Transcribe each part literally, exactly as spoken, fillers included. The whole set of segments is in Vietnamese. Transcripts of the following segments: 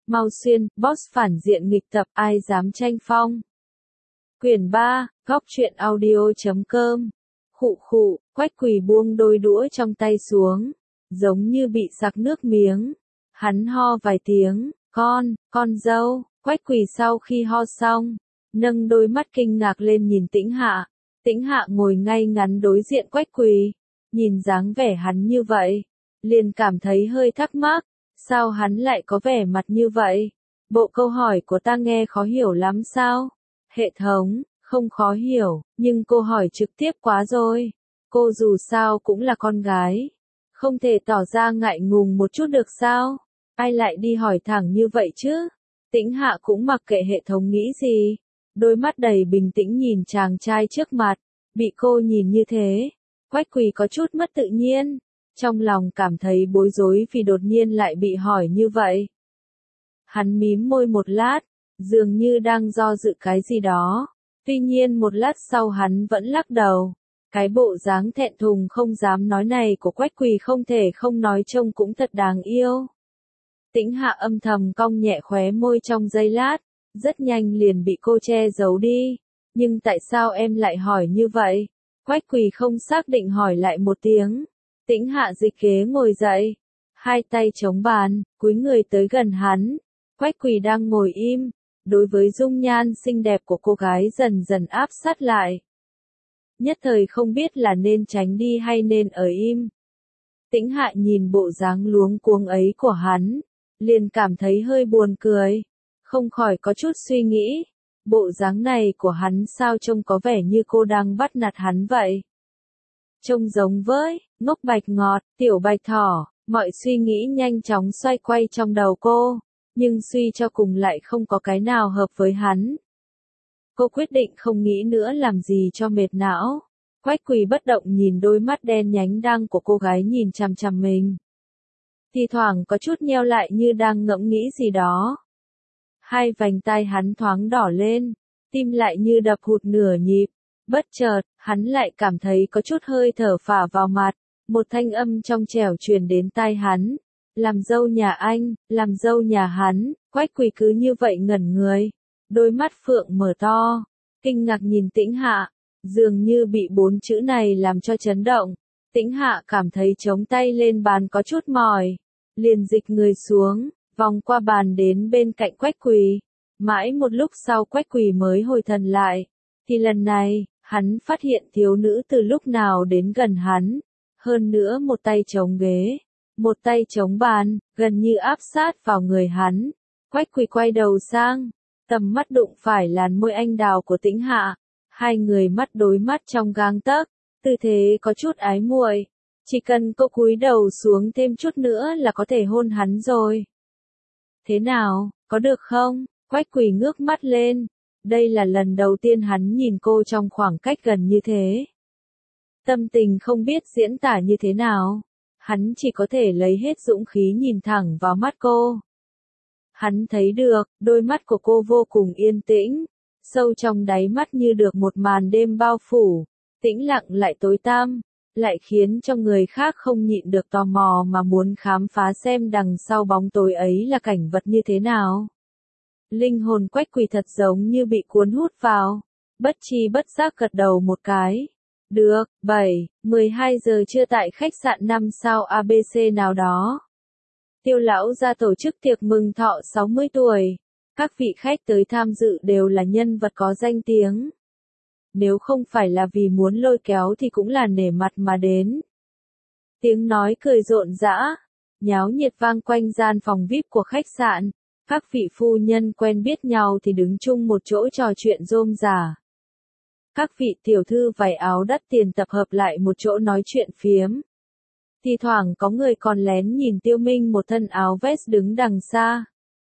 Mau Xuyên, boss phản diện nghịch tập, ai dám tranh phong. Quyển ba, góc truyện audio.com. Khụ khụ, Quách Quỳ buông đôi đũa trong tay xuống, giống như bị sặc nước miếng. Hắn ho vài tiếng, con, con dâu. Quách Quỳ sau khi ho xong, nâng đôi mắt kinh ngạc lên nhìn Tĩnh Hạ. Tĩnh Hạ ngồi ngay ngắn đối diện Quách Quỳ, nhìn dáng vẻ hắn như vậy, liền cảm thấy hơi thắc mắc, sao hắn lại có vẻ mặt như vậy? Bộ câu hỏi của ta nghe khó hiểu lắm sao? Hệ thống, không khó hiểu, nhưng cô hỏi trực tiếp quá rồi. Cô dù sao cũng là con gái, không thể tỏ ra ngại ngùng một chút được sao? Ai lại đi hỏi thẳng như vậy chứ? Tĩnh Hạ cũng mặc kệ hệ thống nghĩ gì, đôi mắt đầy bình tĩnh nhìn chàng trai trước mặt. Bị cô nhìn như thế, Quách Quỳ có chút mất tự nhiên, trong lòng cảm thấy bối rối vì đột nhiên lại bị hỏi như vậy. Hắn mím môi một lát, dường như đang do dự cái gì đó, tuy nhiên một lát sau hắn vẫn lắc đầu. Cái bộ dáng thẹn thùng không dám nói này của Quách Quỳ không thể không nói trông cũng thật đáng yêu. Tĩnh Hạ âm thầm cong nhẹ khóe môi trong giây lát, rất nhanh liền bị cô che giấu đi. Nhưng tại sao em lại hỏi như vậy? Quách Quỳ không xác định hỏi lại một tiếng. Tĩnh Hạ dịch ghế ngồi dậy, hai tay chống bàn, cúi người tới gần hắn. Quách Quỳ đang ngồi im, đối với dung nhan xinh đẹp của cô gái dần dần áp sát lại. Nhất thời không biết là nên tránh đi hay nên ở im. Tĩnh Hạ nhìn bộ dáng luống cuống ấy của hắn, liền cảm thấy hơi buồn cười, không khỏi có chút suy nghĩ. Bộ dáng này của hắn sao trông có vẻ như cô đang bắt nạt hắn vậy. Trông giống với, ngốc bạch ngọt, tiểu bạch thỏ, mọi suy nghĩ nhanh chóng xoay quay trong đầu cô, nhưng suy cho cùng lại không có cái nào hợp với hắn. Cô quyết định không nghĩ nữa làm gì cho mệt não. Quách Quỳ bất động nhìn đôi mắt đen nhánh đang của cô gái nhìn chằm chằm mình. Thì thoảng có chút nheo lại như đang ngẫm nghĩ gì đó. Hai vành tai hắn thoáng đỏ lên, tim lại như đập hụt nửa nhịp. Bất chợt, hắn lại cảm thấy có chút hơi thở phả vào mặt, một thanh âm trong trẻo truyền đến tai hắn. Làm dâu nhà anh, làm dâu nhà hắn. Quách Quỳ cứ như vậy ngẩn người, đôi mắt phượng mở to, kinh ngạc nhìn Tĩnh Hạ, dường như bị bốn chữ này làm cho chấn động. Tĩnh Hạ cảm thấy chống tay lên bàn có chút mỏi, liền dịch người xuống, vòng qua bàn đến bên cạnh Quách Quỳ. Mãi một lúc sau Quách Quỳ mới hồi thần lại, thì lần này, hắn phát hiện thiếu nữ từ lúc nào đến gần hắn, hơn nữa một tay chống ghế, một tay chống bàn, gần như áp sát vào người hắn. Quách Quỳ quay đầu sang, tầm mắt đụng phải làn môi anh đào của Tĩnh Hạ, hai người mắt đối mắt trong gang tấc, tư thế có chút ái muội, chỉ cần cô cúi đầu xuống thêm chút nữa là có thể hôn hắn rồi. Thế nào, có được không? Quách Quỳ ngước mắt lên, đây là lần đầu tiên hắn nhìn cô trong khoảng cách gần như thế. Tâm tình không biết diễn tả như thế nào, hắn chỉ có thể lấy hết dũng khí nhìn thẳng vào mắt cô. Hắn thấy được, đôi mắt của cô vô cùng yên tĩnh, sâu trong đáy mắt như được một màn đêm bao phủ, tĩnh lặng lại tối tăm, lại khiến cho người khác không nhịn được tò mò mà muốn khám phá xem đằng sau bóng tối ấy là cảnh vật như thế nào. Linh hồn Quách Quỳ thật giống như bị cuốn hút vào, bất chi bất giác gật đầu một cái. Được, bảy, mười hai giờ trưa tại khách sạn năm sao a bê xê nào đó. Tiêu lão ra tổ chức tiệc mừng thọ sáu mươi tuổi. Các vị khách tới tham dự đều là nhân vật có danh tiếng. Nếu không phải là vì muốn lôi kéo thì cũng là nể mặt mà đến. Tiếng nói cười rộn rã, nháo nhiệt vang quanh gian phòng vi ai pi của khách sạn. Các vị phu nhân quen biết nhau thì đứng chung một chỗ trò chuyện rôm rả. Các vị tiểu thư vải áo đắt tiền tập hợp lại một chỗ nói chuyện phiếm. Thì thoảng có người còn lén nhìn Tiêu Minh một thân áo vest đứng đằng xa.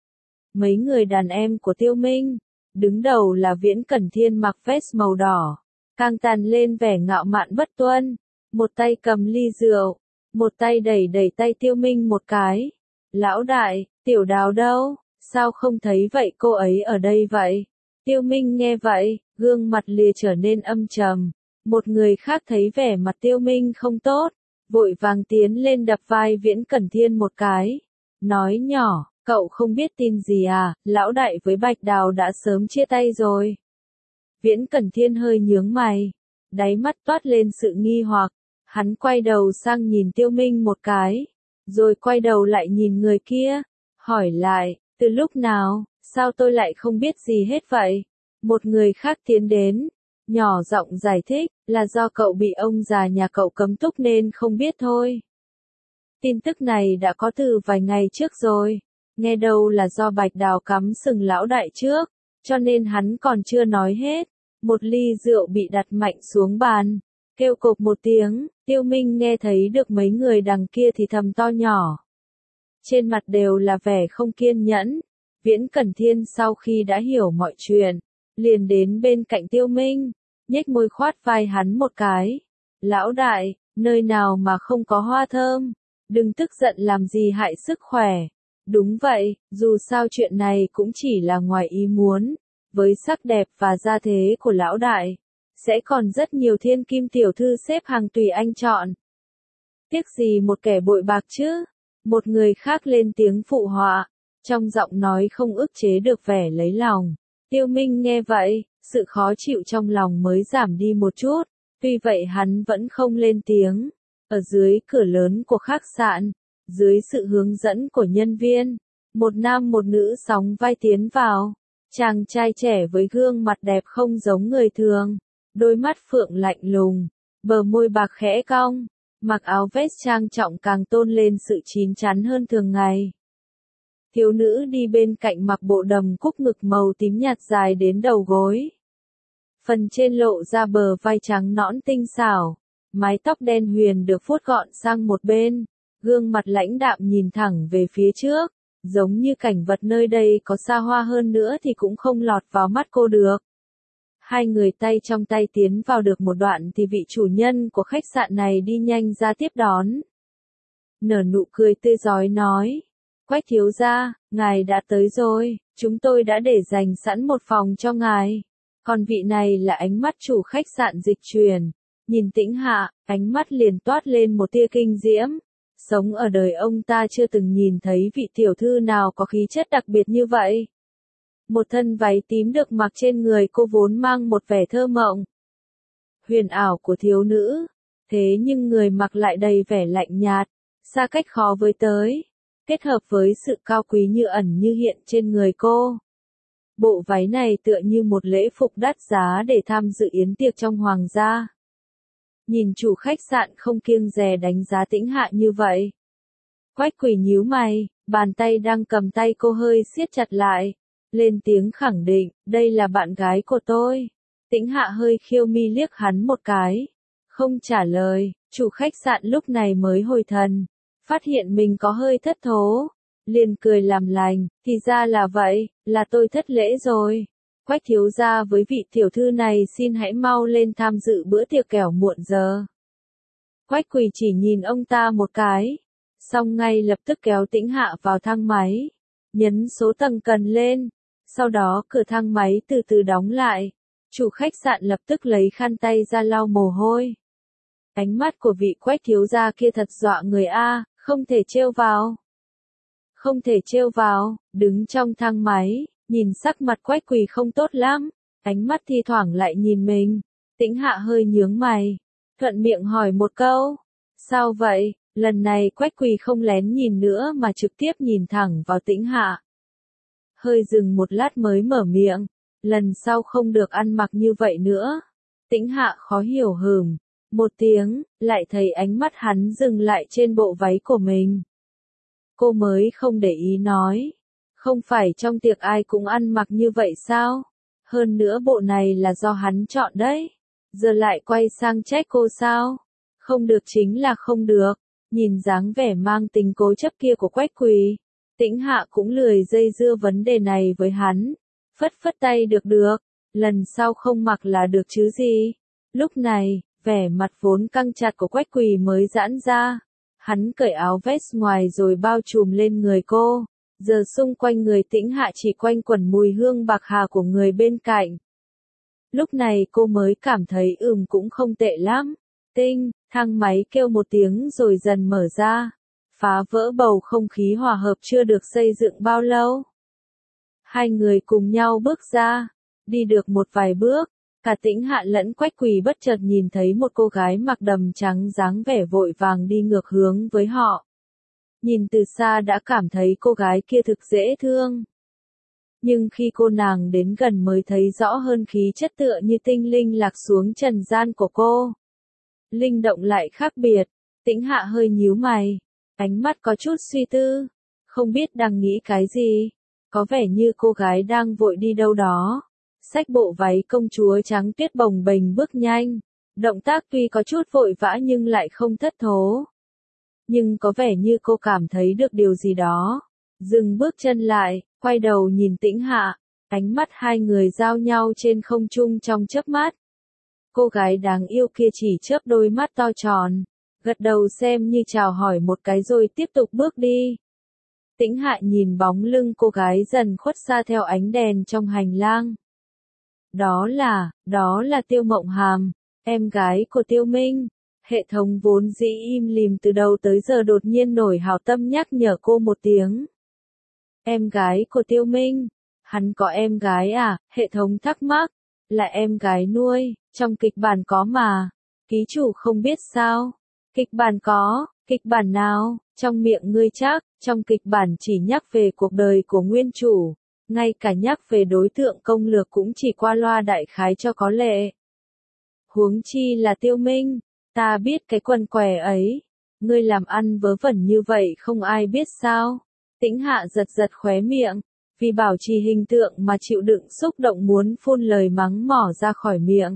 Mấy người đàn em của Tiêu Minh, đứng đầu là Viễn Cẩn Thiên mặc vest màu đỏ, càng tàn lên vẻ ngạo mạn bất tuân, một tay cầm ly rượu, một tay đẩy đẩy tay Tiêu Minh một cái. Lão đại, Tiểu Đào đâu, sao không thấy vậy cô ấy ở đây vậy? Tiêu Minh nghe vậy, gương mặt lìa trở nên âm trầm. Một người khác thấy vẻ mặt Tiêu Minh không tốt, vội vàng tiến lên đập vai Viễn Cẩn Thiên một cái, nói nhỏ, Cậu không biết tin gì à, lão đại với Bạch Đào đã sớm chia tay rồi. Viễn Cẩn Thiên hơi nhướng mày, đáy mắt toát lên sự nghi hoặc, hắn quay đầu sang nhìn Tiêu Minh một cái, rồi quay đầu lại nhìn người kia, hỏi lại, từ lúc nào, sao tôi lại không biết gì hết vậy? Một người khác tiến đến, nhỏ giọng giải thích, là do cậu bị ông già nhà cậu cấm túc nên không biết thôi. Tin tức này đã có từ vài ngày trước rồi, nghe đâu là do Bạch Đào cắm sừng lão đại trước, cho nên hắn còn chưa nói hết. Một ly rượu bị đặt mạnh xuống bàn, kêu cộp một tiếng, Tiêu Minh nghe thấy được mấy người đằng kia thì thầm to nhỏ. Trên mặt đều là vẻ không kiên nhẫn, Viễn Cẩn Thiên sau khi đã hiểu mọi chuyện, liền đến bên cạnh Tiêu Minh, nhếch môi khoát vai hắn một cái. Lão đại, nơi nào mà không có hoa thơm, đừng tức giận làm gì hại sức khỏe. Đúng vậy, dù sao chuyện này cũng chỉ là ngoài ý muốn. Với sắc đẹp và gia thế của lão đại, sẽ còn rất nhiều thiên kim tiểu thư xếp hàng tùy anh chọn. Tiếc gì một kẻ bội bạc chứ? Một người khác lên tiếng phụ họa, trong giọng nói không ức chế được vẻ lấy lòng. Tiêu Minh nghe vậy, sự khó chịu trong lòng mới giảm đi một chút, tuy vậy hắn vẫn không lên tiếng. Ở dưới cửa lớn của khách sạn, dưới sự hướng dẫn của nhân viên, một nam một nữ sóng vai tiến vào. Chàng trai trẻ với gương mặt đẹp không giống người thường, đôi mắt phượng lạnh lùng, bờ môi bạc khẽ cong, mặc áo vest trang trọng càng tôn lên sự chín chắn hơn thường ngày. Thiếu nữ đi bên cạnh mặc bộ đầm cúc ngực màu tím nhạt dài đến đầu gối. Phần trên lộ ra bờ vai trắng nõn tinh xảo, mái tóc đen huyền được vuốt gọn sang một bên, gương mặt lãnh đạm nhìn thẳng về phía trước. Giống như cảnh vật nơi đây có xa hoa hơn nữa thì cũng không lọt vào mắt cô được. Hai người tay trong tay tiến vào được một đoạn thì vị chủ nhân của khách sạn này đi nhanh ra tiếp đón. Nở nụ cười tươi rói nói, Quách thiếu gia, ngài đã tới rồi, chúng tôi đã để dành sẵn một phòng cho ngài. Còn vị này là ánh mắt chủ khách sạn Dịch Truyền, nhìn Tĩnh Hạ, ánh mắt liền toát lên một tia kinh diễm. Sống ở đời ông ta chưa từng nhìn thấy vị tiểu thư nào có khí chất đặc biệt như vậy. Một thân váy tím được mặc trên người cô vốn mang một vẻ thơ mộng, huyền ảo của thiếu nữ, thế nhưng người mặc lại đầy vẻ lạnh nhạt, xa cách khó với tới, kết hợp với sự cao quý như ẩn như hiện trên người cô. Bộ váy này tựa như một lễ phục đắt giá để tham dự yến tiệc trong hoàng gia. Nhìn chủ khách sạn không kiêng dè đánh giá Tĩnh Hạ như vậy. Quách Quỳ nhíu mày, bàn tay đang cầm tay cô hơi siết chặt lại, lên tiếng khẳng định, đây là bạn gái của tôi. Tĩnh Hạ hơi khiêu mi liếc hắn một cái, không trả lời, chủ khách sạn lúc này mới hồi thần, phát hiện mình có hơi thất thố, liền cười làm lành, thì ra là vậy, là tôi thất lễ rồi. Quách thiếu gia với vị tiểu thư này xin hãy mau lên tham dự bữa tiệc kẻo muộn giờ. Quách Quỳ chỉ nhìn ông ta một cái, xong ngay lập tức kéo Tĩnh Hạ vào thang máy, nhấn số tầng cần lên, sau đó cửa thang máy từ từ đóng lại, chủ khách sạn lập tức lấy khăn tay ra lau mồ hôi. Ánh mắt của vị Quách thiếu gia kia thật dọa người a, không thể trêu vào. Không thể trêu vào, đứng trong thang máy. Nhìn sắc mặt Quách Quỳ không tốt lắm, ánh mắt thi thoảng lại nhìn mình, Tĩnh Hạ hơi nhướng mày, thuận miệng hỏi một câu, sao vậy, lần này Quách Quỳ không lén nhìn nữa mà trực tiếp nhìn thẳng vào Tĩnh Hạ. Hơi dừng một lát mới mở miệng, lần sau không được ăn mặc như vậy nữa. Tĩnh Hạ khó hiểu hừm, một tiếng, lại thấy ánh mắt hắn dừng lại trên bộ váy của mình. Cô mới không để ý nói. Không phải trong tiệc ai cũng ăn mặc như vậy sao? Hơn nữa bộ này là do hắn chọn đấy. Giờ lại quay sang trách cô sao? Không được chính là không được. Nhìn dáng vẻ mang tính cố chấp kia của Quách Quỳ, Tĩnh Hạ cũng lười dây dưa vấn đề này với hắn. Phất phất tay được được, lần sau không mặc là được chứ gì. Lúc này, vẻ mặt vốn căng chặt của Quách Quỳ mới giãn ra. Hắn cởi áo vest ngoài rồi bao trùm lên người cô. Giờ xung quanh người Tĩnh Hạ chỉ quanh quẩn mùi hương bạc hà của người bên cạnh. Lúc này cô mới cảm thấy ừm cũng không tệ lắm. Tinh, thang máy kêu một tiếng rồi dần mở ra. phá vỡ bầu không khí hòa hợp chưa được xây dựng bao lâu. Hai người cùng nhau bước ra, đi được một vài bước, cả Tĩnh Hạ lẫn Quách Quỳ bất chợt nhìn thấy một cô gái mặc đầm trắng dáng vẻ vội vàng đi ngược hướng với họ. Nhìn từ xa đã cảm thấy cô gái kia thực dễ thương. Nhưng khi cô nàng đến gần mới thấy rõ hơn khí chất tựa như tinh linh lạc xuống trần gian của cô. Linh động lại khác biệt, Tĩnh Hạ hơi nhíu mày, ánh mắt có chút suy tư, không biết đang nghĩ cái gì, có vẻ như cô gái đang vội đi đâu đó. Xách bộ váy công chúa trắng tuyết bồng bềnh bước nhanh, động tác tuy có chút vội vã nhưng lại không thất thố. Nhưng có vẻ như cô cảm thấy được điều gì đó, dừng bước chân lại, quay đầu nhìn Tĩnh Hạ, ánh mắt hai người giao nhau trên không trung trong chớp mắt. Cô gái đáng yêu kia chỉ chớp đôi mắt to tròn, gật đầu xem như chào hỏi một cái rồi tiếp tục bước đi. Tĩnh Hạ nhìn bóng lưng cô gái dần khuất xa theo ánh đèn trong hành lang. Đó là, đó là Tiêu Mộng Hàm, em gái của Tiêu Minh. Hệ thống vốn dĩ im lìm từ đầu tới giờ đột nhiên nổi hảo tâm nhắc nhở cô một tiếng. Em gái của Tiêu Minh, hắn có em gái à? Hệ thống thắc mắc, là em gái nuôi, trong kịch bản có mà, ký chủ không biết sao? Kịch bản có, kịch bản nào? Trong miệng ngươi chắc, trong kịch bản chỉ nhắc về cuộc đời của nguyên chủ, ngay cả nhắc về đối tượng công lược cũng chỉ qua loa đại khái cho có lệ. Huống chi là Tiêu Minh, ta biết cái quần què ấy, ngươi làm ăn vớ vẩn như vậy không ai biết sao? Tĩnh Hạ giật giật khóe miệng, vì bảo trì hình tượng mà chịu đựng xúc động muốn phun lời mắng mỏ ra khỏi miệng.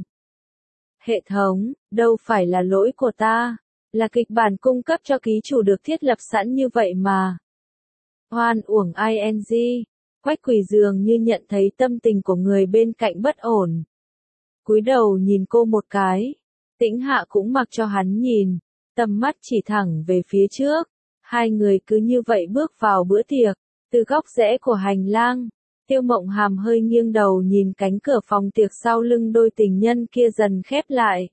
Hệ thống, đâu phải là lỗi của ta, là kịch bản cung cấp cho ký chủ được thiết lập sẵn như vậy mà. Hoan uổng ing, Quách Quỳ dường như nhận thấy tâm tình của người bên cạnh bất ổn. Cúi đầu nhìn cô một cái, Tĩnh Hạ cũng mặc cho hắn nhìn, tầm mắt chỉ thẳng về phía trước. Hai người cứ như vậy bước vào bữa tiệc, từ góc rẽ của hành lang, Tiêu Mộng Hàm hơi nghiêng đầu nhìn cánh cửa phòng tiệc sau lưng đôi tình nhân kia dần khép lại.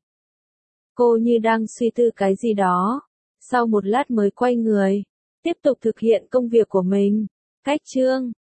Cô như đang suy tư cái gì đó, sau một lát mới quay người, tiếp tục thực hiện công việc của mình. Cách chương